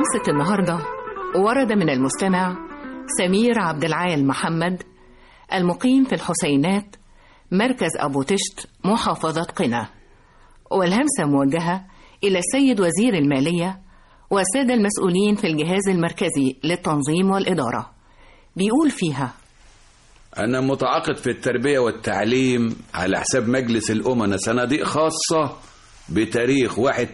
قصة النهاردة ورد من المستمع سمير عبد العال محمد، المقيم في الحسينات، مركز أبو تشت، محافظة قنا، والهمسة موجهة إلى السيد وزير المالية والسادة المسؤولين في الجهاز المركزي للتنظيم والإدارة. بيقول فيها: أنا متعاقد في التربية والتعليم على حساب مجلس الأمناء صناديق خاصة بتاريخ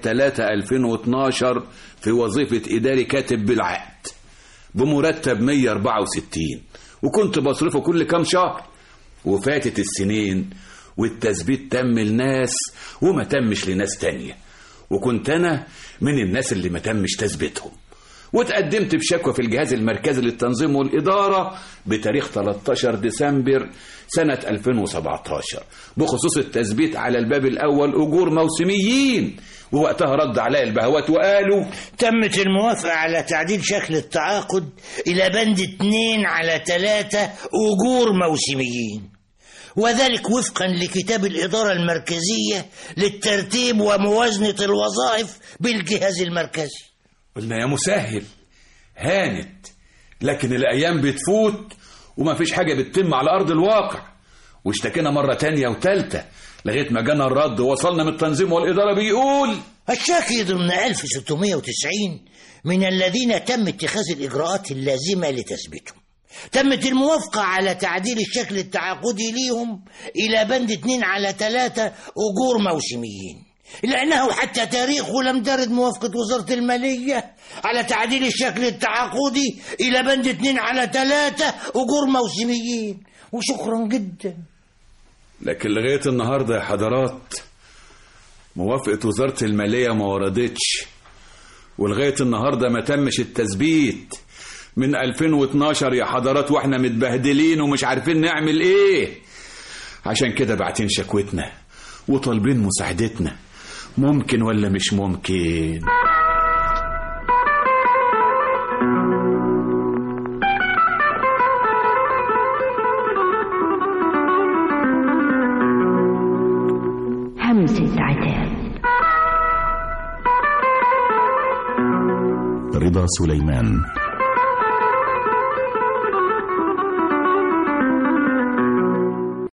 1/3/2012 في وظيفة إداري كاتب بالعقد بمرتب 164، وكنت بصرفه كل كام شهر، وفاتت السنين والتثبيت تم لناس وما تمش لناس تانية، وكنت أنا من الناس اللي ما تمش تثبيتهم، وتقدمت بشكوى في الجهاز المركزي للتنظيم والإدارة بتاريخ 13 ديسمبر سنة 2017 بخصوص التثبيت على الباب الأول أجور موسميين، ووقتها رد علي البهوات وقالوا: تمت الموافقة على تعديل شكل التعاقد إلى بند 2/3 أجور موسميين، وذلك وفقا لكتاب الإدارة المركزية للترتيب وموازنة الوظائف بالجهاز المركزي. قلنا يا مسهل، هانت، لكن الأيام بتفوت وما فيش حاجة بتتم على أرض الواقع، واشتكينا مرة تانية وتالتة لغاية ما جانا الرد ووصلنا من التنظيم والإدارة بيقول: الشاكي ضمن 1690 من الذين تم اتخاذ الإجراءات اللازمة لتثبيتهم. تمت الموافقة على تعديل الشكل التعاقدي ليهم إلى بند 2/3 أجور موسميين، لأنه حتى تاريخه لم ترد موافقة وزارة المالية على تعديل الشكل التعاقدي إلى بند 2/3 أجور موسميين. وشكرا جدا. لكن لغاية النهاردة يا حضرات موافقة وزارة المالية ما وردتش، ولغاية النهاردة ما تمش التثبيت من 2012 يا حضرات، واحنا متبهدلين ومش عارفين نعمل ايه. عشان كده باعتين شكوتنا وطالبين مساعدتنا. ممكن ولا مش ممكن؟ همسة عتاب. رضا سليمان.